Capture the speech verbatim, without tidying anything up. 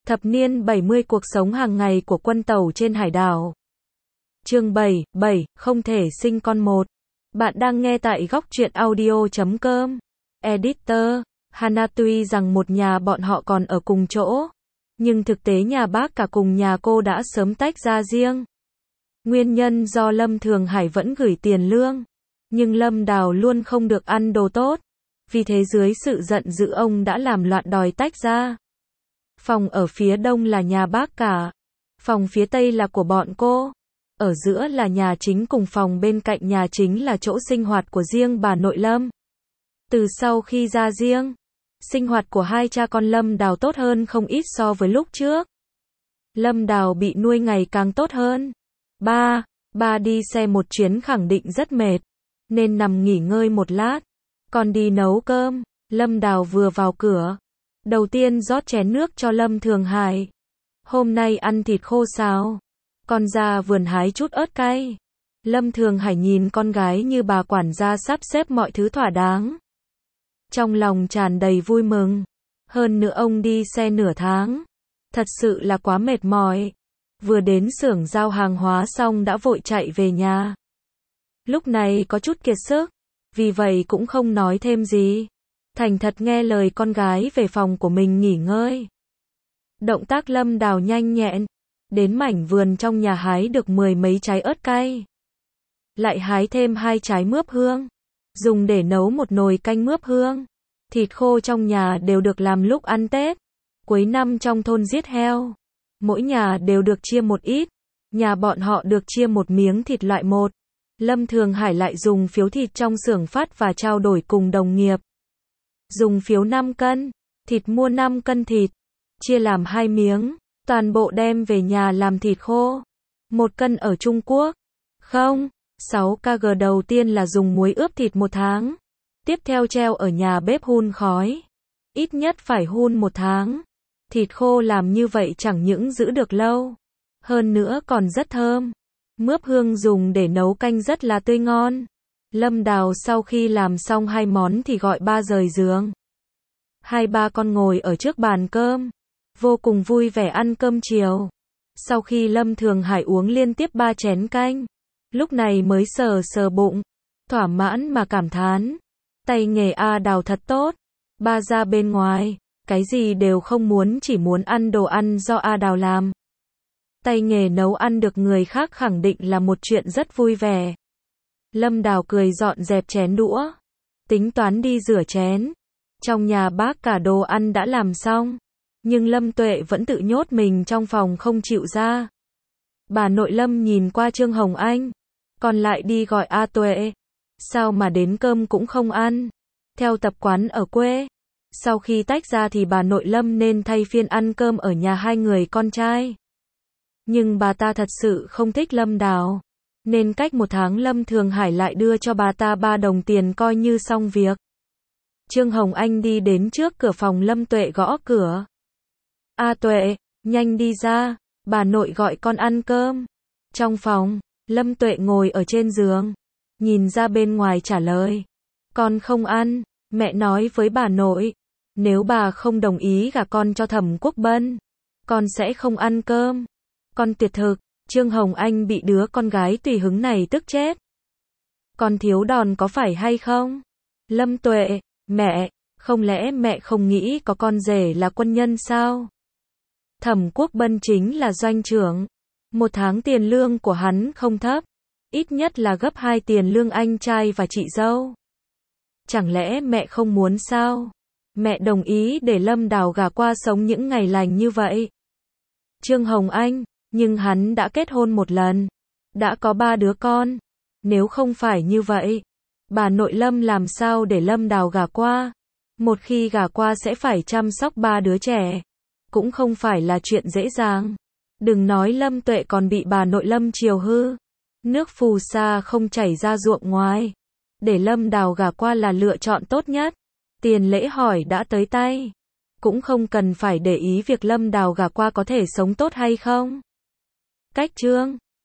Thập niên bảy mươi cuộc sống hàng ngày của quân tàu trên hải đảo. Chương bảy, bảy, không thể sinh con một. Bạn đang nghe tại góc truyện audio chấm com. Editor, Hana tuy rằng một nhà bọn họ còn ở cùng chỗ, nhưng thực tế nhà bác cả cùng nhà cô đã sớm tách ra riêng. Nguyên nhân do Lâm Thường Hải vẫn gửi tiền lương, nhưng Lâm Đào luôn không được ăn đồ tốt, vì thế dưới sự giận dữ ông đã làm loạn đòi tách ra. Phòng ở phía đông là nhà bác cả, phòng phía tây là của bọn cô, ở giữa là nhà chính cùng phòng bên cạnh nhà chính là chỗ sinh hoạt của riêng bà nội Lâm. Từ sau khi ra riêng, sinh hoạt của hai cha con Lâm Đào tốt hơn không ít so với lúc trước. Lâm Đào bị nuôi ngày càng tốt hơn. Ba, ba đi xe một chuyến khẳng định rất mệt, nên nằm nghỉ ngơi một lát, còn đi nấu cơm. Lâm Đào vừa vào cửa, đầu tiên rót chén nước cho Lâm Thường Hải. Hôm nay ăn thịt khô xào, con ra vườn hái chút ớt cay. Lâm Thường Hải nhìn con gái như bà quản gia sắp xếp mọi thứ thỏa đáng, trong lòng tràn đầy vui mừng. Hơn nữa ông đi xe nửa tháng, thật sự là quá mệt mỏi. Vừa đến xưởng giao hàng hóa xong đã vội chạy về nhà. Lúc này có chút kiệt sức, vì vậy cũng không nói thêm gì, thành thật nghe lời con gái về phòng của mình nghỉ ngơi. Động tác Lâm Đào nhanh nhẹn, đến mảnh vườn trong nhà hái được mười mấy trái ớt cay, lại hái thêm hai trái mướp hương, dùng để nấu một nồi canh mướp hương. Thịt khô trong nhà đều được làm lúc ăn Tết. Cuối năm trong thôn giết heo, mỗi nhà đều được chia một ít, nhà bọn họ được chia một miếng thịt loại một. Lâm Thường Hải lại dùng phiếu thịt trong xưởng phát và trao đổi cùng đồng nghiệp. Dùng phiếu năm cân, thịt mua năm cân thịt, chia làm hai miếng, toàn bộ đem về nhà làm thịt khô. Một cân ở Trung Quốc. Không, sáu ki lô gam đầu tiên là dùng muối ướp thịt một tháng. Tiếp theo treo ở nhà bếp hun khói. Ít nhất phải hun một tháng. Thịt khô làm như vậy chẳng những giữ được lâu, hơn nữa còn rất thơm. Mướp hương dùng để nấu canh rất là tươi ngon. Lâm Đào sau khi làm xong hai món thì gọi ba rời giường. Hai ba con ngồi ở trước bàn cơm, vô cùng vui vẻ ăn cơm chiều. Sau khi Lâm Thường Hải uống liên tiếp ba chén canh, lúc này mới sờ sờ bụng, thỏa mãn mà cảm thán. Tay nghề A Đào thật tốt. Ba ra bên ngoài, cái gì đều không muốn, chỉ muốn ăn đồ ăn do A Đào làm. Tay nghề nấu ăn được người khác khẳng định là một chuyện rất vui vẻ. Lâm Đào cười dọn dẹp chén đũa, tính toán đi rửa chén. Trong nhà bác cả đồ ăn đã làm xong, nhưng Lâm Tuệ vẫn tự nhốt mình trong phòng không chịu ra. Bà nội Lâm nhìn qua Trương Hồng Anh, còn lại đi gọi A Tuệ. Sao mà đến cơm cũng không ăn? Theo tập quán ở quê, sau khi tách ra thì bà nội Lâm nên thay phiên ăn cơm ở nhà hai người con trai. Nhưng bà ta thật sự không thích Lâm Đào, nên cách một tháng Lâm Thường Hải lại đưa cho bà ta ba đồng tiền coi như xong việc. Trương Hồng Anh đi đến trước cửa phòng Lâm Tuệ gõ cửa. A Tuệ, nhanh đi ra, bà nội gọi con ăn cơm. Trong phòng, Lâm Tuệ ngồi ở trên giường, nhìn ra bên ngoài trả lời. Con không ăn, mẹ nói với bà nội, nếu bà không đồng ý gả con cho Thẩm Quốc Bân, con sẽ không ăn cơm. Con tuyệt thực. Trương Hồng Anh bị đứa con gái tùy hứng này tức chết. Con thiếu đòn có phải hay không? Lâm Tuệ, mẹ, không lẽ mẹ không nghĩ có con rể là quân nhân sao? Thẩm Quốc Bân chính là doanh trưởng, một tháng tiền lương của hắn không thấp, ít nhất là gấp hai tiền lương anh trai và chị dâu. Chẳng lẽ mẹ không muốn sao? Mẹ đồng ý để Lâm Đào gả qua sống những ngày lành như vậy. Trương Hồng Anh, nhưng hắn đã kết hôn một lần, đã có ba đứa con. Nếu không phải như vậy, bà nội Lâm làm sao để Lâm Đào gả qua? Một khi gả qua sẽ phải chăm sóc ba đứa trẻ, cũng không phải là chuyện dễ dàng. Đừng nói Lâm Tuệ còn bị bà nội Lâm chiều hư. Nước phù sa không chảy ra ruộng ngoài. Để Lâm Đào gả qua là lựa chọn tốt nhất. Tiền lễ hỏi đã tới tay, cũng không cần phải để ý việc Lâm Đào gả qua có thể sống tốt hay không. Cách chương